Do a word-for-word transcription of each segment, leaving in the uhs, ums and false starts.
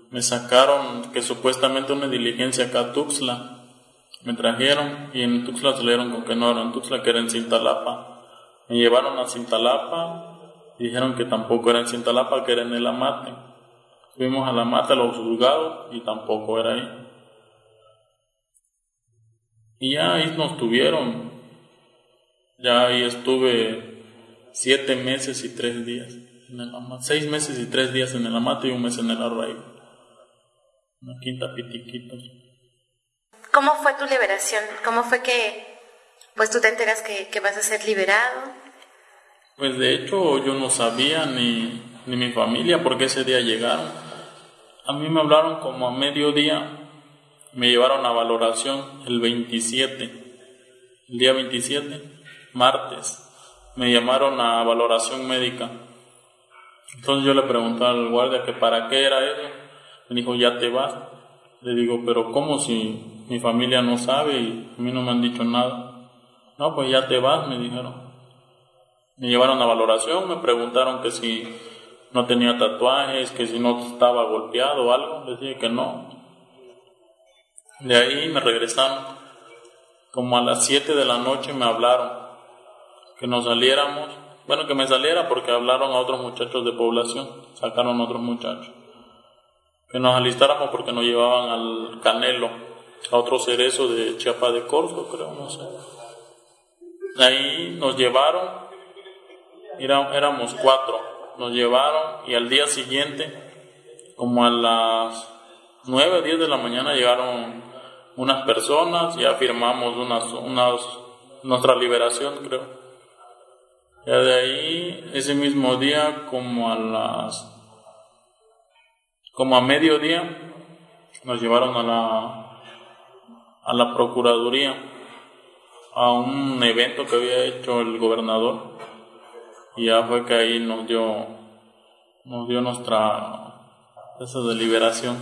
me sacaron, que supuestamente una diligencia acá a Tuxtla, me trajeron y en Tuxtla salieron con que no era en Tuxtla, que era en Cintalapa. Me llevaron a Cintalapa y dijeron que tampoco era en Cintalapa, que era en el Amate. Fuimos al Amate, a los juzgados, y tampoco era ahí. Y ya ahí nos tuvieron. Ya ahí estuve siete meses y tres días en el Amate, seis meses y tres días en el Amate y un mes en el Arraigo. Una quinta Pitiquitos. ¿Cómo fue tu liberación? ¿Cómo fue que pues tú te enteras que, que vas a ser liberado? Pues de hecho yo no sabía ni, ni mi familia porque ese día llegaron. A mí me hablaron como a mediodía, me llevaron a valoración el veintisiete, el día veintisiete, martes, me llamaron a valoración médica. Entonces yo le pregunté al guardia que para qué era eso. Me dijo, ya te vas. Le digo, pero ¿cómo si mi familia no sabe y a mí no me han dicho nada? No, pues ya te vas, me dijeron. Me llevaron a valoración, me preguntaron que si no tenía tatuajes, que si no estaba golpeado o algo. Les dije que no. De ahí me regresaron. Como a las siete de la noche me hablaron que nos saliéramos. Bueno, que me saliera porque hablaron a otros muchachos de población, sacaron a otros muchachos. Que nos alistáramos porque nos llevaban al Canelo, a otro cerezo de Chiapa de Corzo, creo, no sé. Ahí nos llevaron, era, éramos cuatro, nos llevaron y al día siguiente, como a las nueve, diez de la mañana llegaron unas personas, ya firmamos unas, unas, nuestra liberación, creo. Ya de ahí, ese mismo día, como a las, como a mediodía, nos llevaron a la, a la Procuraduría, a un evento que había hecho el gobernador, y ya fue que ahí nos dio, nos dio nuestra, esa de liberación.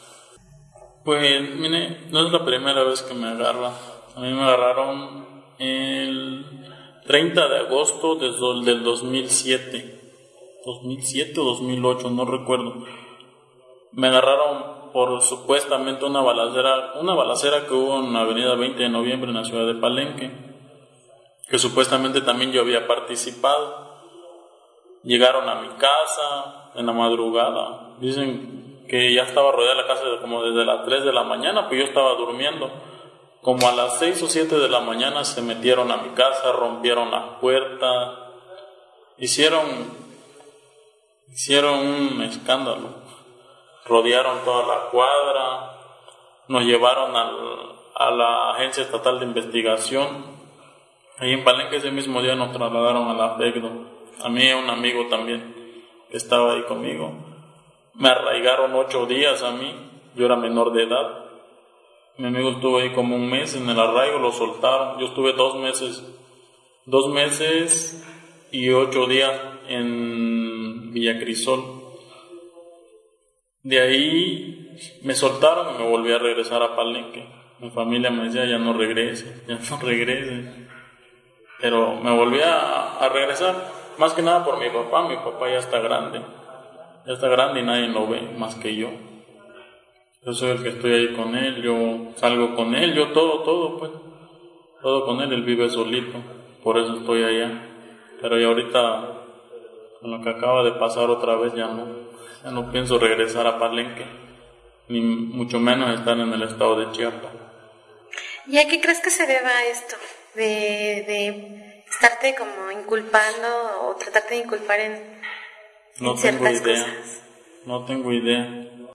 Pues, mire, no es la primera vez que me agarra. A mí me agarraron el treinta de agosto del dos mil siete, dos mil siete o dos mil ocho, no recuerdo. Me agarraron por supuestamente una balacera, una balacera que hubo en la avenida veinte de noviembre en la ciudad de Palenque, que supuestamente también yo había participado. Llegaron a mi casa en la madrugada. Dicen que ya estaba rodeada la casa como desde las tres de la mañana, pues yo estaba durmiendo. Como a las seis o siete de la mañana se metieron a mi casa, rompieron la puerta, hicieron, hicieron un escándalo, rodearon toda la cuadra, nos llevaron al, a la Agencia Estatal de Investigación. Ahí en Palenque ese mismo día nos trasladaron a la FECDO. A mí y a un amigo también que estaba ahí conmigo. Me arraigaron ocho días a mí, yo era menor de edad. Mi amigo estuvo ahí como un mes en el arraigo, lo soltaron. Yo estuve dos meses, dos meses y ocho días en Villa Crisol. De ahí me soltaron y me volví a regresar a Palenque. Mi familia me decía, ya no regrese, ya no regrese. Pero me volví a, a regresar, más que nada por mi papá. Mi papá ya está grande, ya está grande y nadie lo ve más que yo. Yo soy el que estoy ahí con él, yo salgo con él, yo todo, todo, pues, todo con él, él vive solito, por eso estoy allá. Pero ya ahorita, con lo que acaba de pasar otra vez, ya no, ya no pienso regresar a Palenque, ni mucho menos estar en el estado de Chiapas. ¿Y a qué crees que se deba esto? De, de estarte como inculpando o tratarte de inculpar en, no en ciertas tengo idea, cosas. No tengo idea.